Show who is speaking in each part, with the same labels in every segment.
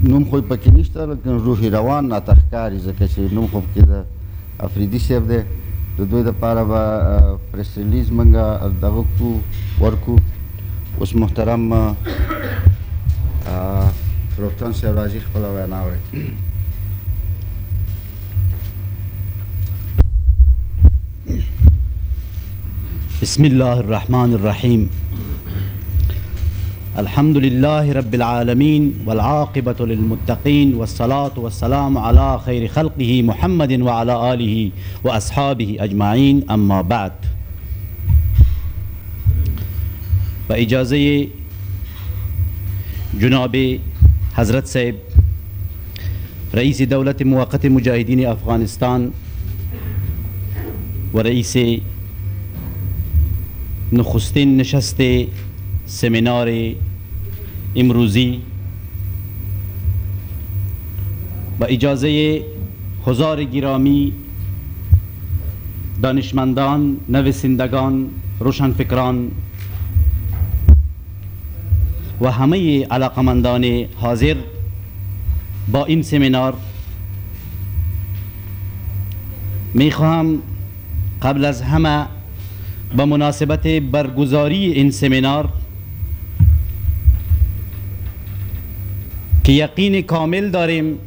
Speaker 1: نوم خو پکې نشته، لیکن روح روان راته ښکاري، ځکه چې نوم خو پکې د افریدي صاحب دی. د دوی دپاره به پریس ریلیز موږ دغه ورکو. اوس محترم پروفتان صاحب راځي خپله وینا وکړي.
Speaker 2: بسم الله الرحمن الرحيم. الحمد لله رب العالمين والعاقبة للمتقين والصلاة والسلام على خير خلقه محمد وعلى آله وأصحابه أجمعين. أما بعد، بإجازة جناب حضرت صاحب رئيس دولة موقت مجاهدين أفغانستان ورئيس نخستین نشست سمینار امروزی، با اجازه حضار گرامی، دانشمندان، نویسندگان، روشنفکران و همه علاقمندان حاضر با این سمینار، میخواهم قبل از همه به مناسبت برگزاری این سمینار که یقین کامل داریم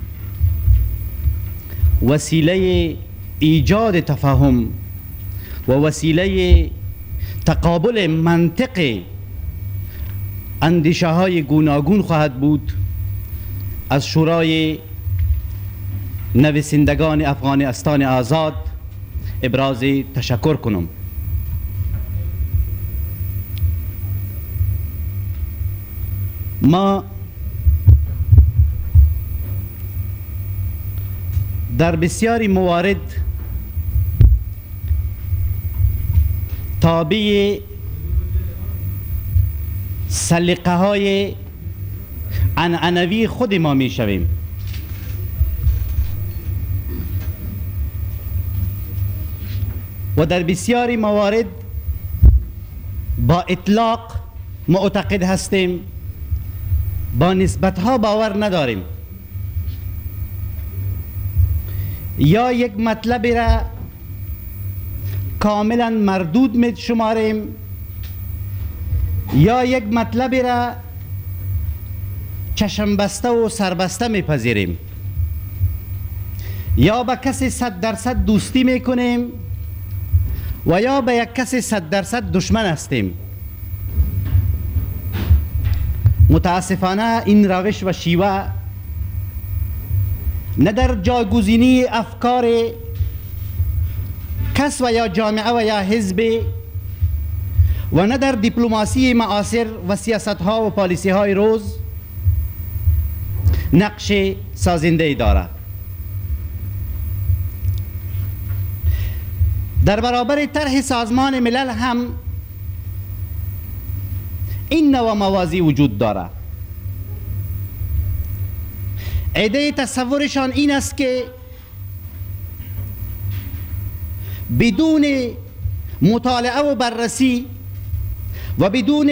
Speaker 2: وسیله ایجاد تفاهم و وسیله تقابل منطق اندیشه های گوناگون خواهد بود، از شورای نویسندگان افغانستان آزاد ابراز تشکر کنم. ما در بسیاری موارد تابع سلیقه های عنعنوی خود ما می شویم. و در بسیاری موارد با اطلاق معتقد هستیم، با نسبت ها باور نداریم، یا یک مطلب را کاملا مردود می شماریم، یا یک مطلب را چشم بسته و سربسته می پذیریم، یا با کسی 100% دوستی می کنیم و یا با یک کسی 100% دشمن هستیم. متاسفانه این روش و شیوه نه در جایگزینی افکار کس و یا جامعه و یا حزب و نه در دیپلماسی معاصر و سیاست ها و پالیسی های روز نقش سازنده دارد. در برابر طرح سازمان ملل هم این نوع موازی وجود دارد. ایده تصورشان این است که بدون مطالعه و بررسی و بدون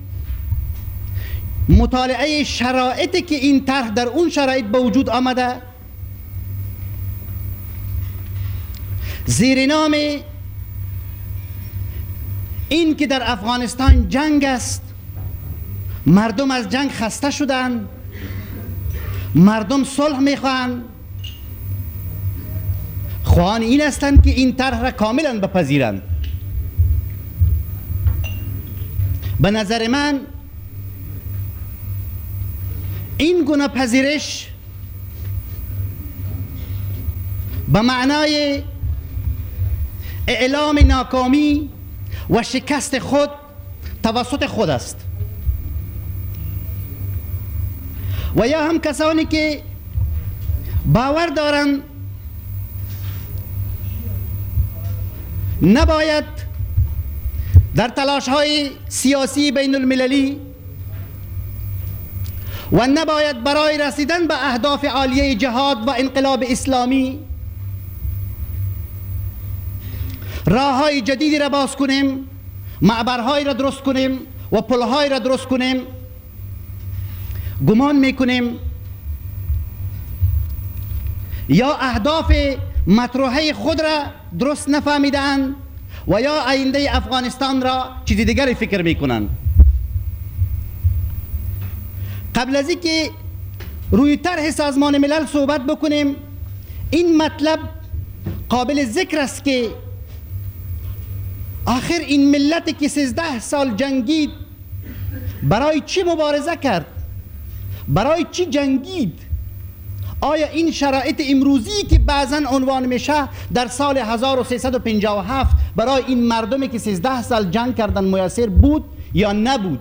Speaker 2: مطالعه شرایطی که این طرح در اون شرایط به وجود آمده، زیر نام این که در افغانستان جنگ است، مردم از جنگ خسته شدند، مردم صلح میخواهند، خواهان این هستند که این طرح را کاملا بپذیرند. به نظر من این گونه پذیرش به معنای اعلام ناکامی و شکست خود توسط خود است. و یا هم کسانی که باور دارند نباید در تلاش های سیاسی بین المللی و نباید برای رسیدن به اهداف عالیه جهاد و انقلاب اسلامی راه های جدیدی را باز کنیم، معبرهایی را درست کنیم و پلهایی را درست کنیم. گمان میکنیم یا اهداف مطروحه خود را درست نفهمیدند و یا آینده افغانستان را چیز دیگری فکر میکنند. قبل از اینکه روی طرح سازمان ملل صحبت بکنیم، این مطلب قابل ذکر است که آخر این ملت که 13 سال جنگید برای چی مبارزه کرد؟ برای چی جنگید؟ آیا این شرایط امروزی که بعضا عنوان میشه در سال 1357 برای این مردمی که 13 سال جنگ کردن میسر بود یا نبود؟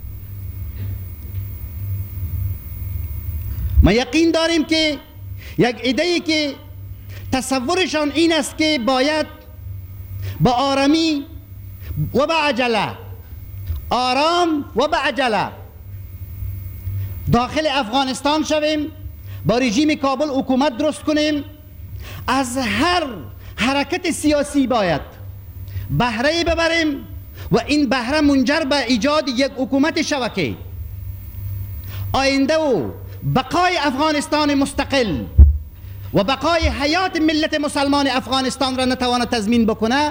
Speaker 2: ما یقین داریم که یک ایده‌ای که تصورشان این است که باید با آرامی و با عجله، آرام و با عجله داخل افغانستان شویم، با رژیم کابل حکومت درست کنیم، از هر حرکت سیاسی باید بهره ببریم و این بهره منجر به ایجاد یک حکومت شبکه آینده و بقای افغانستان مستقل و بقای حیات ملت مسلمان افغانستان را نتواند تضمین بکنه.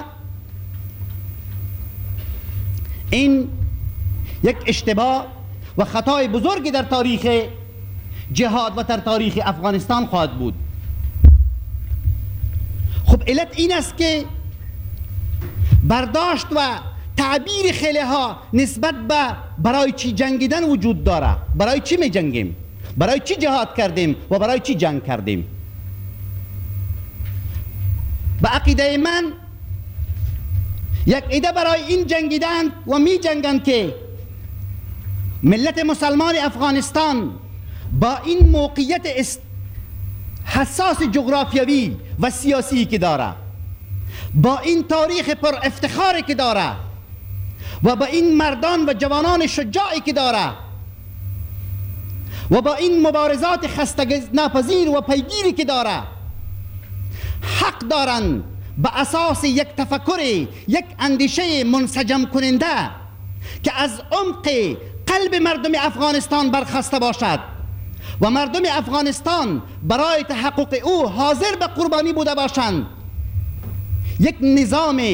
Speaker 2: این یک اشتباه و خطای بزرگی در تاریخ جهاد و در تاریخ افغانستان خواهد بود. خب علت این است که برداشت و تعبیر خیلی ها نسبت به برای چی جنگیدن وجود داره. برای چی می جنگیم؟ برای چی جهاد کردیم و برای چی جنگ کردیم؟ به عقیده من یک ایده برای این جنگیدن و می جنگند که ملت مسلمان افغانستان با این موقعیت حساس جغرافیوی و سیاسی که داره، با این تاریخ پر افتخاری که داره و با این مردان و جوانان شجاعی که داره و با این مبارزات خستگی ناپذیر و پیگیری که داره، حق دارن به اساس یک تفکر، یک اندیشه منسجم کننده که از عمق قلب مردم افغانستان برخاسته باشد و مردم افغانستان برای تحقق او حاضر به قربانی بوده باشند، یک نظام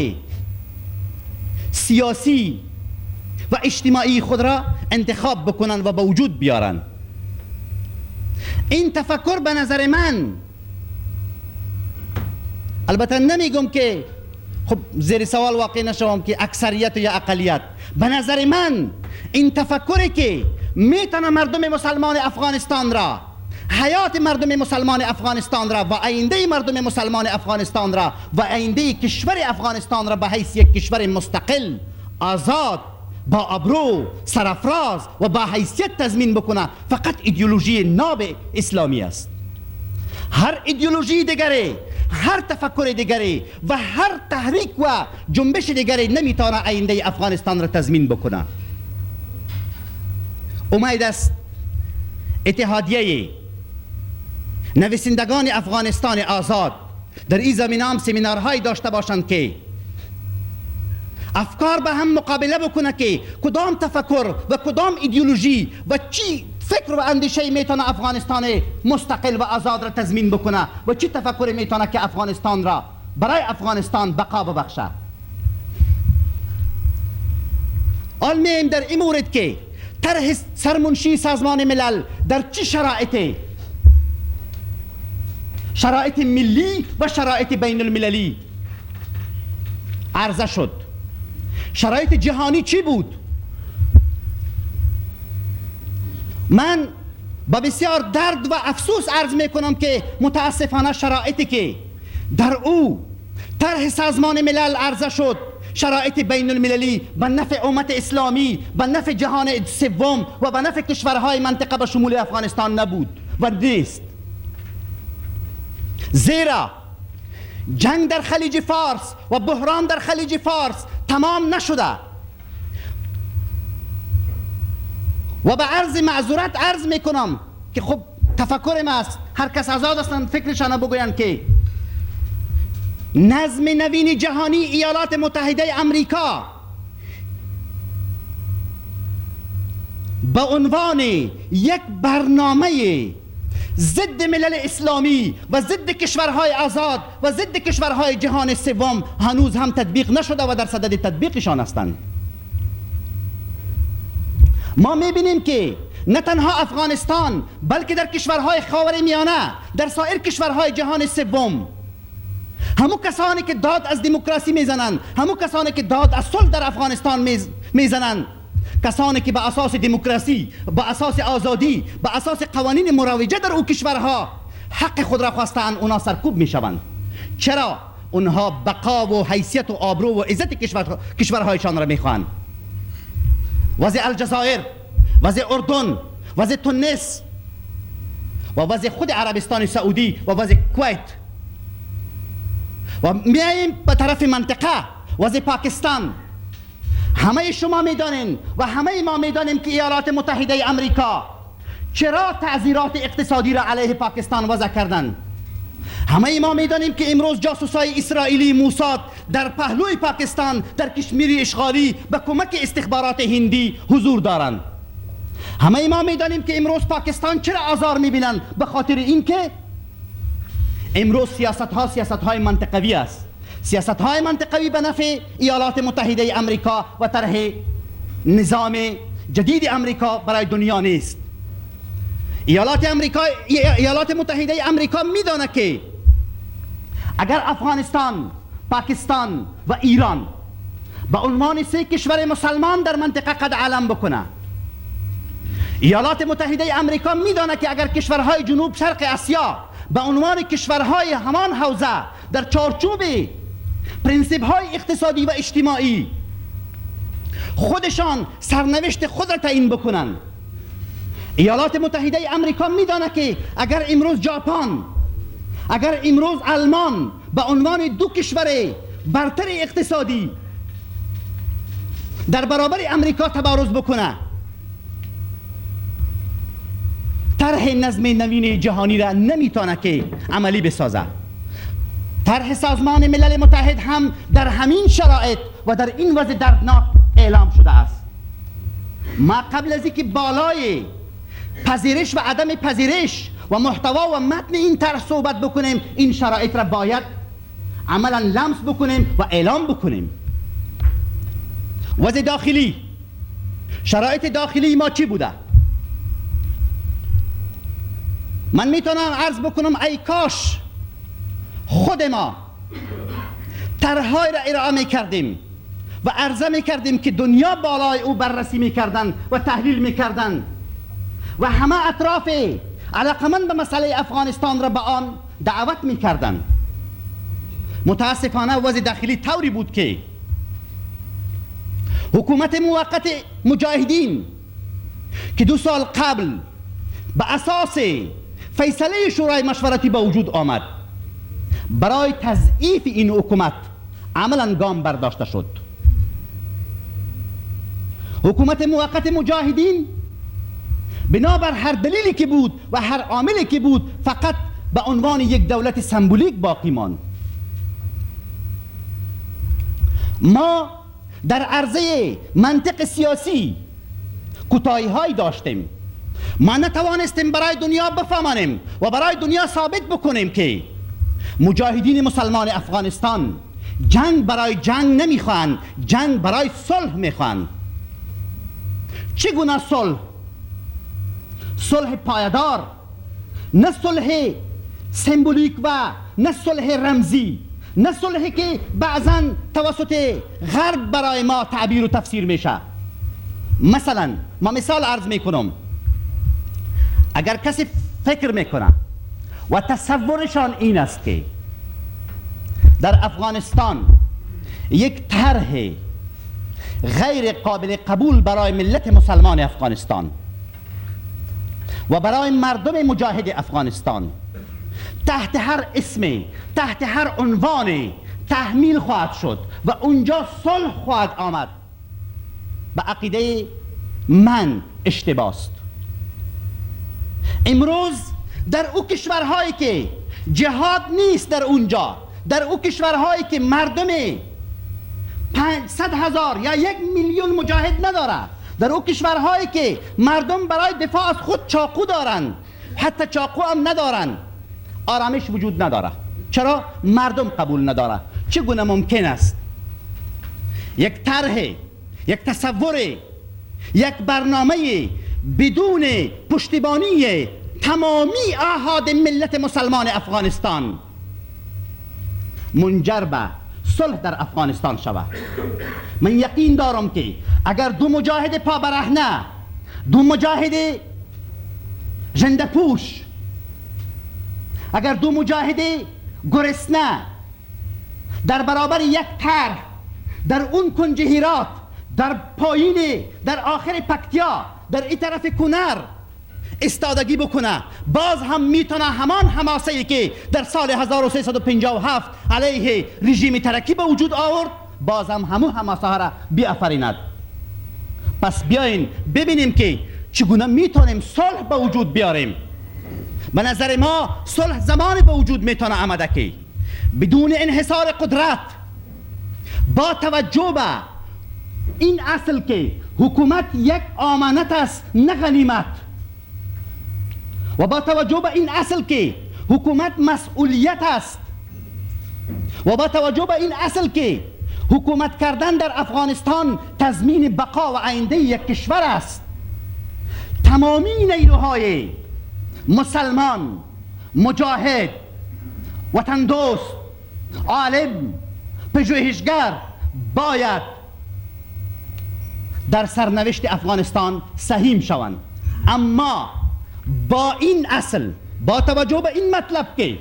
Speaker 2: سیاسی و اجتماعی خود را انتخاب بکنند و به وجود بیارند. این تفکر به نظر من، البته نمیگم که خب زیر سوال واقع نشوم که اکثریت یا اقلیت، به نظر من این تفکری که میتونه مردم مسلمان افغانستان را، حیات مردم مسلمان افغانستان را و آینده مردم مسلمان افغانستان را و آینده کشور افغانستان را به حیث یک کشور مستقل، آزاد، با ابرو، سرافراز و با حیثیت تضمین بکنه، فقط ایدئولوژی ناب اسلامی است. هر ایدئولوژی دیگری، هر تفکر دیگری و هر تحریک و جنبش دیگری نمیتونه آینده افغانستان را تضمین بکنه. امید است اتحادیه نویسندگان افغانستان آزاد در این زمینه هم سمینارهایی داشته باشند که افکار به هم مقابله بکنه که کدام تفکر و کدام ایدئولوژی و چی فکر و اندیشه میتونه افغانستان مستقل و آزاد را تضمین بکنه و چی تفکر میتونه که افغانستان را برای افغانستان بقا ببخشه. آن میم در این مورد که طرح سرمنشی سازمان ملل در چه شرایط ملی و شرایط بین المللی عرضه شد. شرایط جهانی چی بود؟ من با بسیار درد و افسوس عرض میکنم که متاسفانه شرایطی که در او طرح سازمان ملل عرضه شد، شرایط بین المللی به نفع امت اسلامی، به نفع جهان سوم و به نفع کشورهای منطقه به شمول افغانستان نبود و نیست. زیرا جنگ در خلیج فارس و بحران در خلیج فارس تمام نشده و به عرض معذورت عرض میکنم که خب تفکر ما است، هر کس آزاد هستند فکرشان بگویند که نظم نوین جهانی ایالات متحده امریکا به عنوان یک برنامه ضد ملل اسلامی و ضد کشورهای آزاد و ضد کشورهای جهان سوم هنوز هم تطبیق نشده و در صدد تطبیقشان هستند. ما میبینیم که نه تنها افغانستان بلکه در کشورهای خاورمیانه، در سایر کشورهای جهان سوم، همو کسانی که داد از دموکراسی میزنند، همو کسانی که داد از صلح در افغانستان میزنند، کسانی که به اساس دموکراسی، به اساس آزادی، به اساس قوانین مروجه در او کشورها حق خود را خواستند، اونا سرکوب میشوند. چرا؟ اونها بقا و حیثیت و آبرو و عزت کشورهایشان را میخواهند. وضع الجزایر، وضع اردن، وضع تونس و وضع خود عربستان سعودی و وضع کویت، و میاییم به طرف منطقه وضع پاکستان. همه شما میدانین و همه ما میدانیم که ایالات متحده امریکا چرا تعزیرات اقتصادی را علیه پاکستان وضع کردند. همه ما میدانیم که امروز جاسوسای اسرائیلی موساد در پهلوی پاکستان در کشمیر اشغالی به کمک استخبارات هندی حضور دارند. همه ما میدانیم که امروز پاکستان چرا آزار میبینند، به خاطر اینکه امروز سیاست های منطقوی است، سیاست های منطقوی به نفع ایالات متحده امریکا و طرح نظام جدید امریکا برای دنیا نیست. ایالات متحده امریکا میدانه که اگر افغانستان، پاکستان و ایران به عنوان 3 کشور مسلمان در منطقه قد علم بکنه، ایالات متحده امریکا میدانه که اگر کشورهای جنوب شرق آسیا به عنوان کشورهای همان حوزه در چارچوب پرنسیپ های اقتصادی و اجتماعی خودشان سرنوشت خود را تعیین بکنند، ایالات متحده امریکا میدانه که اگر امروز ژاپن، اگر امروز آلمان به عنوان 2 کشور برتر اقتصادی در برابر امریکا تبارز بکنه، طرح نظم نوین جهانی را نمیتونه که عملی بسازه. طرح سازمان ملل متحد هم در همین شرایط و در این وضع دردناک اعلام شده است. ما قبل از اینکه بالای پذیرش و عدم پذیرش و محتوا و متن این طرح صحبت بکنیم، این شرایط را باید عملا لمس بکنیم و اعلام بکنیم. وضع داخلی، شرایط داخلی ما چی بوده؟ من میتونم عرض بکنم ای کاش خود ما طرح‌های را ارائه میکردیم و عرضه میکردیم که دنیا بالای او بررسی میکردن و تحلیل میکردن و همه اطراف علاقمند به مسئله افغانستان را به آن دعوت میکردن. متاسفانه وضع داخلی طوری بود که حکومت موقت مجاهدین که 2 سال قبل به اساس فیصله شورای مشورتی به وجود آمد، برای تضعیف این حکومت عملا گام برداشته شد. حکومت موقت مجاهدین بنابر هر دلیلی که بود و هر عاملی که بود فقط به عنوان یک دولت سمبولیک باقی ماند. ما در عرضه منطق سیاسی کوتاهی‌هایی داشتیم. ما نتوانستیم برای دنیا بفهمانیم و برای دنیا ثابت بکنیم که مجاهدین مسلمان افغانستان جنگ برای جنگ نمیخوان، جنگ برای صلح میخوان. چگونه صلح؟ صلح پایدار، نه صلح سمبولیک و نه صلح رمزی، نه صلحی که بعضا توسط غرب برای ما تعبیر و تفسیر میشه. مثلا ما مثال عرض میکنم، اگر کسی فکر میکنه و تصورشان این است که در افغانستان یک طرح غیر قابل قبول برای ملت مسلمان افغانستان و برای مردم مجاهد افغانستان تحت هر اسم، تحت هر عنوان تحمیل خواهد شد و اونجا صلح خواهد آمد، به عقیده من اشتباه است. امروز در او کشورهایی که جهاد نیست، در اونجا، در او کشورهایی که مردم 500,000 یا 1,000,000 مجاهد نداره، در او کشورهایی که مردم برای دفاع از خود چاقو دارند، حتی چاقو هم ندارن، آرامش وجود نداره. چرا؟ مردم قبول نداره. چگونه ممکن است یک طرح، یک تصور، یک برنامه بدون پشتیبانی تمامی اعهاد ملت مسلمان افغانستان منجر به صلح در افغانستان شود؟ من یقین دارم که اگر دو مجاهد پابرهنه، دو مجاهد ژنده پوش، اگر دو مجاهد گرسنه در برابر یک طرح در اون کنج هرات، در پایین، در آخر پکتیا، در این طرف کنر استادگی بکنه، باز هم میتونه همان حماسه‌ای که در سال 1357 علیه رژیم ترکی به وجود آورد، باز هم همون حماسه ها را بیافریند. پس بیاین ببینیم که چگونه میتونیم صلح به وجود بیاریم. به نظر ما صلح زمانی به وجود میتونه آمده که بدون انحصار قدرت، با توجه به این اصل که حکومت یک امانت است نه غنیمت، و با توجه به این اصل که حکومت مسئولیت است، و با توجه به این اصل که حکومت کردن در افغانستان تضمین بقا و آینده یک کشور است، تمامی نیروهای مسلمان، مجاهد، وطن دوست، عالم، پژوهشگر باید در سرنوشت افغانستان سهیم شوند. اما با این اصل، با توجه به این مطلب که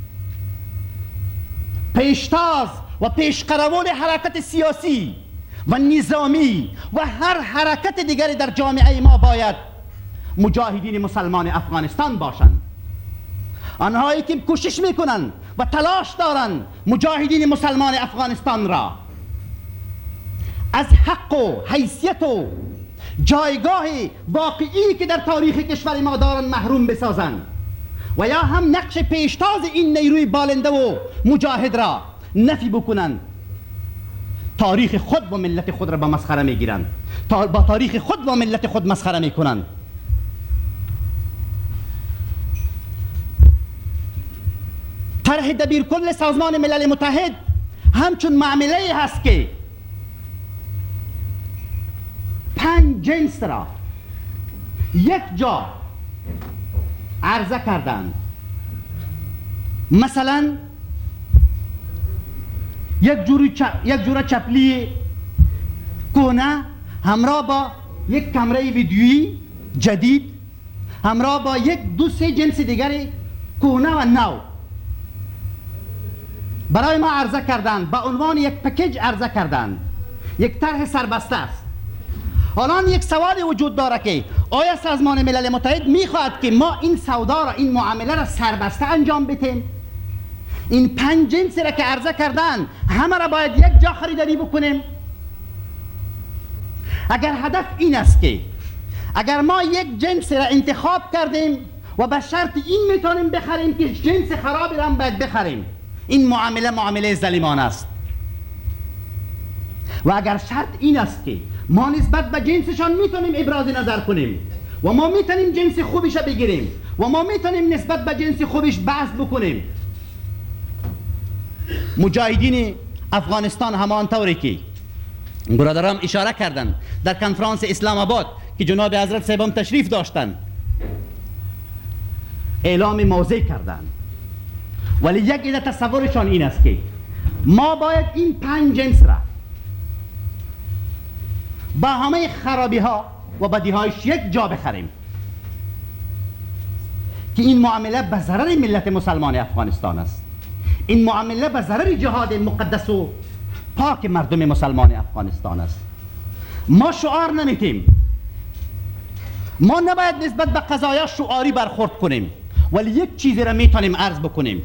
Speaker 2: پیشتاز و پیشقرول حرکت سیاسی و نظامی و هر حرکت دیگری در جامعه ما باید مجاهدین مسلمان افغانستان باشند. آنهایی که کوشش میکنند و تلاش دارند مجاهدین مسلمان افغانستان را از حق و حیثیت و جایگاه واقعی که در تاریخ کشور ما دارند محروم بسازند، و یا هم نقش پیشتاز این نیروی بالنده و مجاهد را نفی بکنند، تاریخ خود و ملت خود را به مسخره میگیرند، با تاریخ خود و ملت خود مسخره میکنند. طرح دبیرکل سازمان ملل متحد همچون معامله هست که 5 جنس را یک جا عرضه کردند. مثلا یک جوره چپلی کهنه همراه با یک کامره ویدیویی جدید، همراه با یک 2-3 جنس دیگری کهنه و نو برای ما عرضه کردند، به عنوان یک پکیج عرضه کردند. یک طرح سربسته است. الان یک سوال وجود داره که آیا سازمان ملل متحد میخواهد که ما این سودا را، این معامله را سربسته انجام بدیم؟ این 5 جنس را که عرضه کردن همه را باید یک جا خریداری بکنیم؟ اگر هدف این است که اگر ما یک جنس را انتخاب کردیم و به شرط این میتونیم بخریم که جنس خرابی را هم باید بخریم، این معامله ظالمانه است. و اگر شرط این است که ما نسبت به جنسشان میتونیم ابراز نظر کنیم و ما میتونیم جنس خوبش بگیریم و ما میتونیم نسبت به جنس خوبش بحث بکنیم، مجاهدین افغانستان همانطوری که برادرام اشاره کردند در کنفرانس اسلام آباد که جناب حضرت صاحبان تشریف داشتند اعلام موضع کردند، ولی یک ایده تصورشان این است که ما باید این 5 جنس را با همه خرابی ها و بدی هایش یک جا بخریم که این معامله به ضرر ملت مسلمان افغانستان است. این معامله به ضرر جهاد مقدس و پاک مردم مسلمان افغانستان است. ما شعار نمیتیم، ما نباید نسبت به قضایا شعاری برخورد کنیم، ولی یک چیزی را میتونیم عرض بکنیم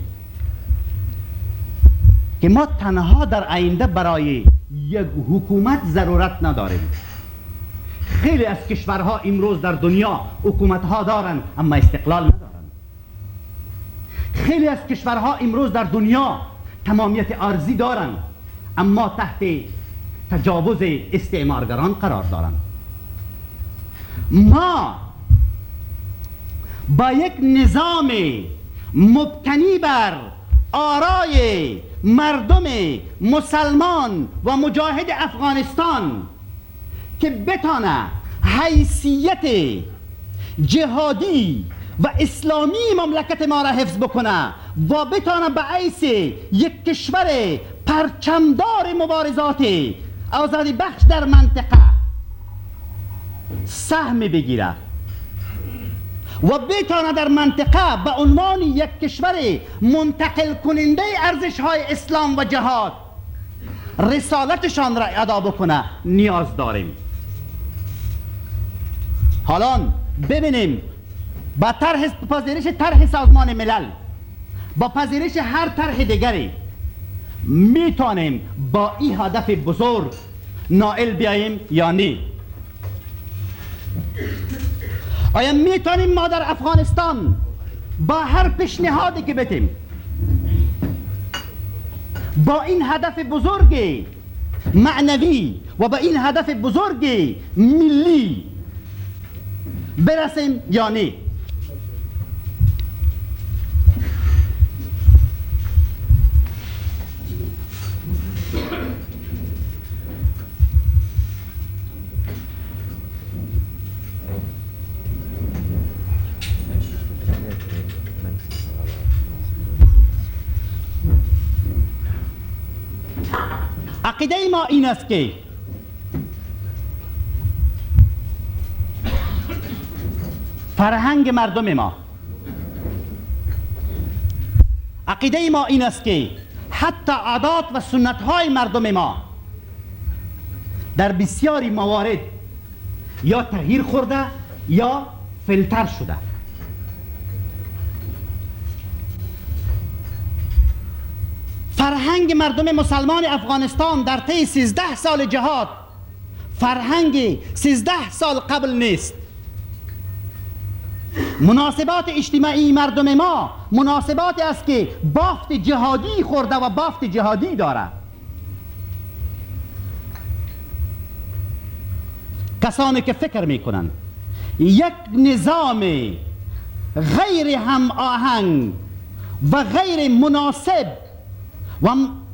Speaker 2: که ما تنها در آینده برای یک حکومت ضرورت نداریم. خیلی از کشورها امروز در دنیا حکومتها دارند اما استقلال ندارند. خیلی از کشورها امروز در دنیا تمامیت ارضی دارند اما تحت تجاوز استعمارگران قرار دارند. ما با یک نظام مبتنی بر آرای مردم مسلمان و مجاهد افغانستان که بتانه حیثیت جهادی و اسلامی مملکت ما را حفظ بکنه و بتانه به حیث یک کشور پرچمدار مبارزات آزادی بخش در منطقه سهم بگیره و بتانه در منطقه به عنوان یک کشور منتقل کننده ارزش های اسلام و جهاد رسالتشان را ادا بکنه نیاز داریم. حالا ببینیم با پذیرش طرح سازمان ملل، با پذیرش هر طرح دیگری میتونیم با این هدف بزرگ نائل بیاییم یا نه؟ آیا میتونیم ما در افغانستان با هر پیشنهادی که بتیم با این هدف بزرگ معنوی و با این هدف بزرگ ملی برسیم یا نه؟ عقیده ما این است که فرهنگ مردم ما، عقیده ما این است که حتی عادات و سنت های مردم ما در بسیاری موارد یا تغییر خورده یا فیلتر شده. فرهنگ مردم مسلمان افغانستان در طی 13 سال جهاد فرهنگ 13 سال قبل نیست. مناسبات اجتماعی مردم ما مناسباتی است که بافت جهادی خورده و بافت جهادی داره. کسانی که فکر میکنند یک نظام غیر هم آهنگ و غیر مناسب و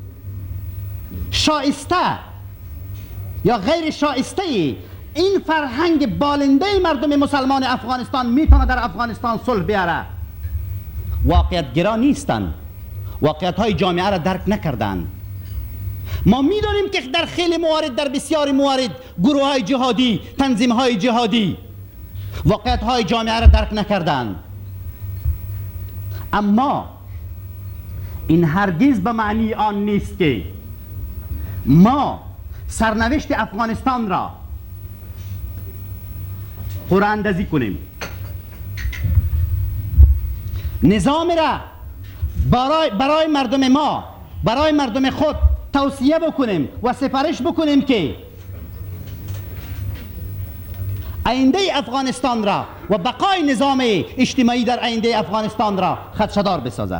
Speaker 2: شایسته یا غیر شایسته این فرهنگ بالنده مردم مسلمان افغانستان میتونه در افغانستان صلح بیاره، واقعیت گرا نیستن، واقعیت های جامعه را درک نکردن. ما میدونیم که در خیلی موارد، در بسیاری موارد گروه های جهادی، تنظیم های جهادی واقعیت های جامعه را درک نکردن، اما این هرگز به معنی آن نیست که ما سرنوشت افغانستان را قرعه اندازی کنیم، نظام را برای مردم ما، برای مردم خود توصیه بکنیم و سفارش بکنیم که آینده افغانستان را و بقای نظام اجتماعی در آینده افغانستان را خدشه‌دار بسازه.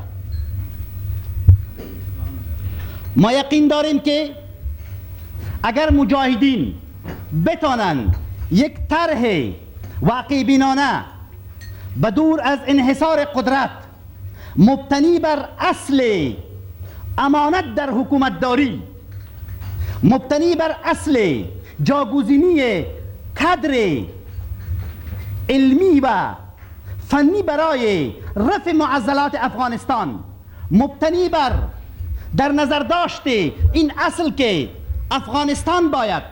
Speaker 2: ما یقین داریم که اگر مجاهدین بتانند یک طرح واقع بینانه به دور از انحصار قدرت مبتنی بر اصل امانت در حکومت داری، مبتنی بر اصل جاگزینی کادر علمی و فنی برای رفع معضلات افغانستان، مبتنی بر در نظر داشت این اصل که افغانستان باید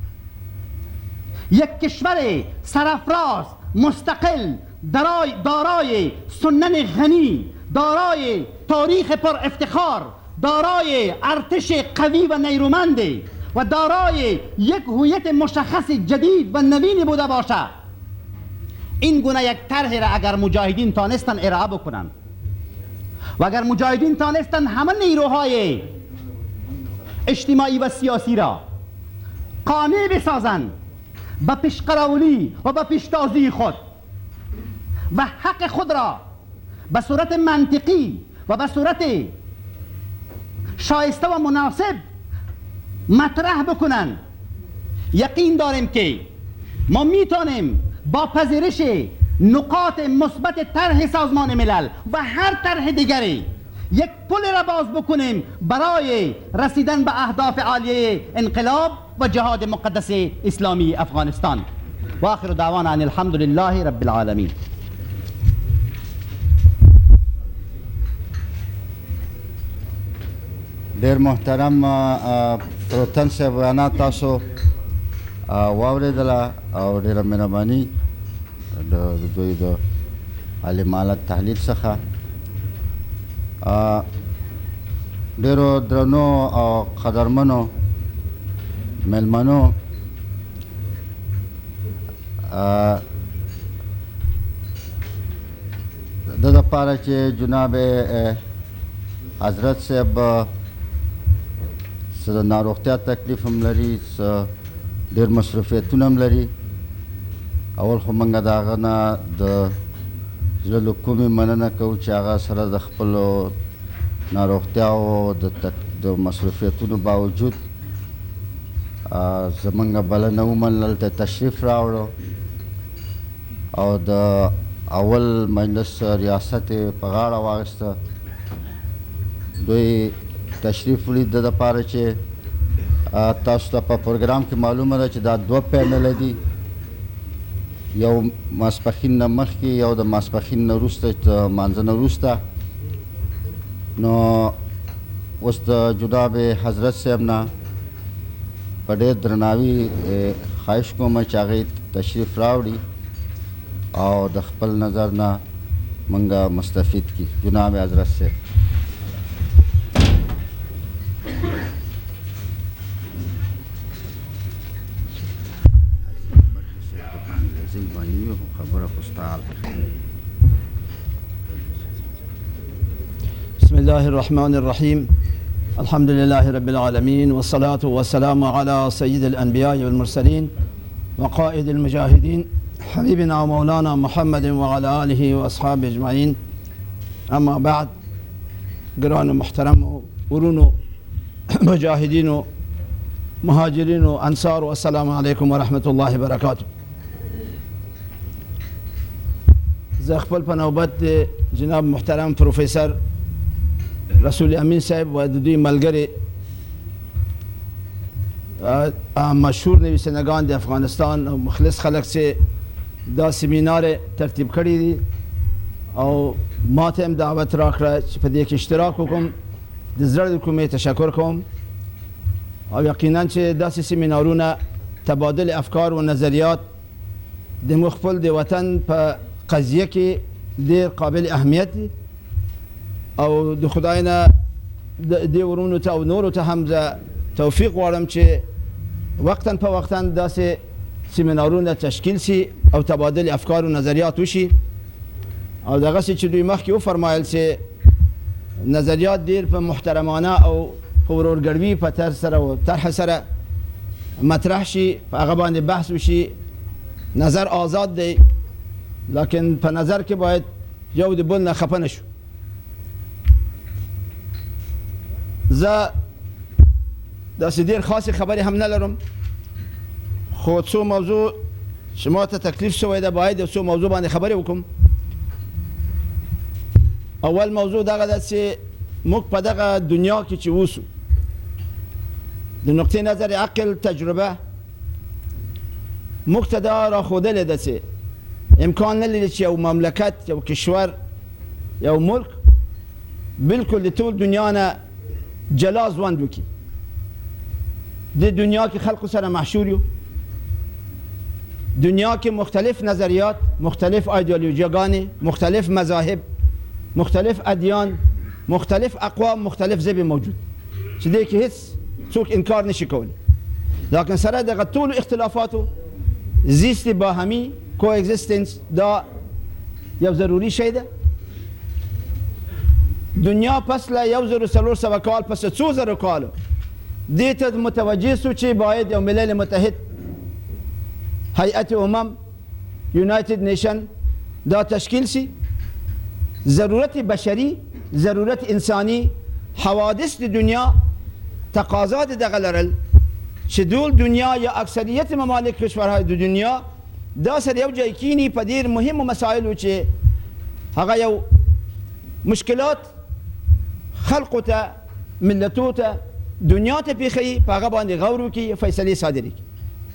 Speaker 2: یک کشور سرافراز، مستقل، دارای سنن غنی، دارای تاریخ پر افتخار، دارای ارتش قوی و نیرومند و دارای یک هویت مشخص جدید و نوین بوده باشه. این گونه یک طرح را اگر مجاهدین تانستن ارائه بکنن و اگر مجاهدین تانستن همه نیروهای اجتماعی و سیاسی را قانع بسازن به پیشقراولی و به پیشتازی خود و حق خود را به صورت منطقی و به صورت شایسته و مناسب مطرح بکنن، یقین داریم که ما میتونیم با پذیرش نقاط مثبت طرح سازمان ملل و هر طرح دیگری یک پل را باز بکنیم برای رسیدن به اهداف عالیه انقلاب و جهاد مقدس اسلامی افغانستان. و آخر دعوانا ان الحمد لله رب العالمین.
Speaker 1: ډیر محترم پروتن صاحب وینا تاسو واورېدله او ډیره مهرباني د دوی د عالمانه تحلیل څخه. ډیرو درنو او قدرمنو مېلمنو، د دپاره چې جناب حضرت صاحب څه د ناروغتیا تکلیف هم لري، څه ډېر مصروفیتونه هم لري. اول خو موږ د هغه نه د زړه له کومې مننه کوو چې هغه سره د خپلو ناروغتیاو د مصروفیتونو باوجود زموږ بلنه ومنله، دلته تشریف راوړو او د اول مجلس ریاست یې په غاړه واخیسته. دوی تشریف وړي د دپاره چې تاسو ته په پروګرام کې معلومه ده چې دا 2 پینله دي، یو ماسپښین نه مخکې، یو د ماسپښین نه وروسته، د مانځه نه وروسته. نو اوس د جناب حضرت صاحب نه په ډېر درناوي خواهش کوم چې هغې تشریف راوړي او د خپل نظر نه موږ مستفید کړي. جناب حضرت صاحب.
Speaker 3: بسم الله الرحمن الرحيم. الحمد لله رب العالمين، والصلاة والسلام على سيد الأنبياء والمرسلين وقائد المجاهدين حبيبنا ومولانا محمد وعلى آله وأصحابه أجمعين. أما بعد، قران محترم ورونو مجاهدين مهاجرين وأنصار، والسلام عليكم ورحمة الله وبركاته. زه خپل په نوبت جناب محترم پروفیسر رسول امین صاحب و د دوی ملګري مشهور نویسندگان د افغانستان او مخلص خلک چې دا سیمینار ترتیب کړی دي او ما ته هم دعوت راکړه چې په دې کې اشتراک وکړم. د زړه د کومې تشکر کوم او یقینا چې داسې سیمینارونه تبادل افکار و نظریات د موږ خپل د وطن په قضیه کې ډېر قابل اهمیت دي او د خدای نه دې ورونو ته او نورو ته هم زه توفیق غواړم چې وقتا په وقتا داسې سیمینارونه تشکیل سي او تبادل افکار و نظریات وشي. او دغسې چې دوی مخکې وفرمایل چې نظریات ډېر په محترمانه او په ورورګړوي په طرز سره او طرح سره مطرح شي، په هغه باندې بحث وشي. نظر آزاد دی، لیکن په نظر کې باید یو د بل نه خفه نه شو. زه داسې ډېر خاصې خبرې هم نه لرم، خو څو موضوع چې ما ته تکلیف شوی ده باید یو څو موضوع باندې خبرې وکړم. اول موضوع دغه ده چې موږ په دغه دنیا کې چې اوسو د نقطې نظر عقل تجربه موږ ته دا راښودلې ده چې امکان نه لري چې یو مملکت، یو کشور، یو ملک بالکل د ټول دنیا نه جلا ژوند وکړي. د دنیا کې خلقو سره محشور یو، دنیا کې مختلف نظریات، مختلف ایدئولوژیاګانې، مختلف مذاهب، مختلف ادیان، مختلف اقوام، مختلف ژبې موجود چې دې کې هیڅ څوک انکار نشي کولی. لیکن سره دغه ټولو اختلافاتو زیست باهمي کواگزیستنس دا یو ضروري شی ده. دنیا پس له 1400 کال پس 2000 کالو دې ته متوجه سو چې باید یو ملل متحد، هیئت یونایتد نیشن دا تشکیل سی. ضرورت بشری، ضرورت انسانی، حوادث د دنیا تقاضا د دغه لرل چې ټول دنیا یا اکثریت ممالک کشورهای د دنیا دا سره یو ځای کینی په ډېر مهمو مسایلو چې هغه یو مشکلات خلقو ته ملتو ته دنیا ته پیښوي په هغه باندې غور وکړي فیصلې صادرې کړي.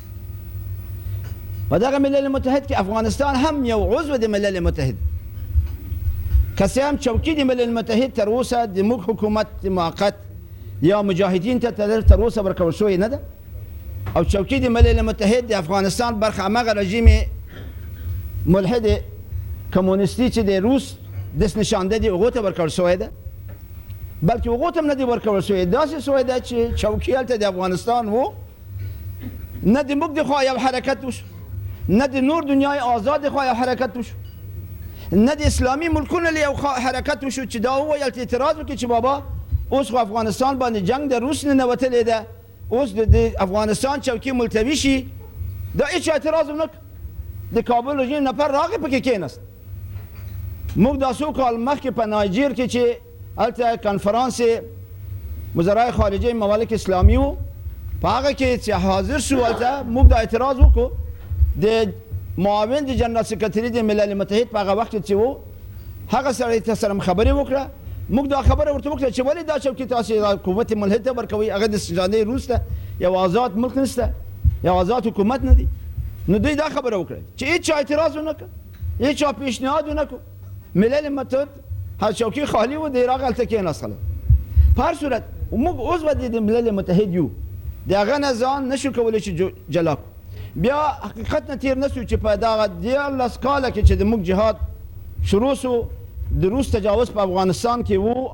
Speaker 3: په دغه ملل متحد کې افغانستان هم یو عضو د ملل متحد، که څه هم چوکۍ د ملل متحد تر اوسه د موږ حکومت موقت یا مجاهدین ته تر اوسه ورکول شوې نه ده، او چوکۍ د ملل متحد د افغانستان برخه همغه رژیم ملحد کمونیستی چې د روس دست نشانده دی هغو ته ورکول شوې ده، بلکې هغو ته هم نه دی ورکول شوې. داسې شوې ده چې چوکۍ هلته د افغانستان و، نه د موږ د خوا یو حرکت وشو، نه د نور دنیای آزاد د خوا یو حرکت وشو، نه د اسلامي ملکونو له یو حرکت وشو چې دا وویل چې اعتراض وکړي چې بابا اوس خو افغانستان باندې جنگ د روس ننوتلی ده، اوس د افغانستان چوکۍ ملتوي شي. دا هېچ اعتراض ونه کړ. د کابل رژیم نفر راغی پکې کېناست. موږ دا څو کال مخکې په نایجیر کې چې هلته کنفرانس وزرای خارجه ممالک اسلامي و، په هغه کې چې حاضر شو هلته موږ دا اعتراض وکړو. د معاون د جنرال سکرټري د ملل متحد په هغه وخت کې چې و هغه سړی ته سره خبرې وکړه. موږ دا خبره ورته وکړه چې ولې دا چوکۍ تاسې حکومت ملحد ته ورکوئ، هغه د سجانې روس ته یو آزاد ملک نشته، یو آزاد حکومت نه دی. نو دوی دا خبره وکړه چې هېچا اعتراض ونه کړ، هېچا پیشنهاد ونه کړ. ملل متحد هر چوکۍ خالي و، دی راغی هلته کېناست خلک. په هر صورت موږ عضو د ملل متحد یو، د هغه نه ځان نشو کولی چې جلا کړو. بیا حقیقت نه تیر نه سو چې په دغه 14 کاله کې چې د موږ جهاد شروع سو، د روس تجاوز په افغانستان کې و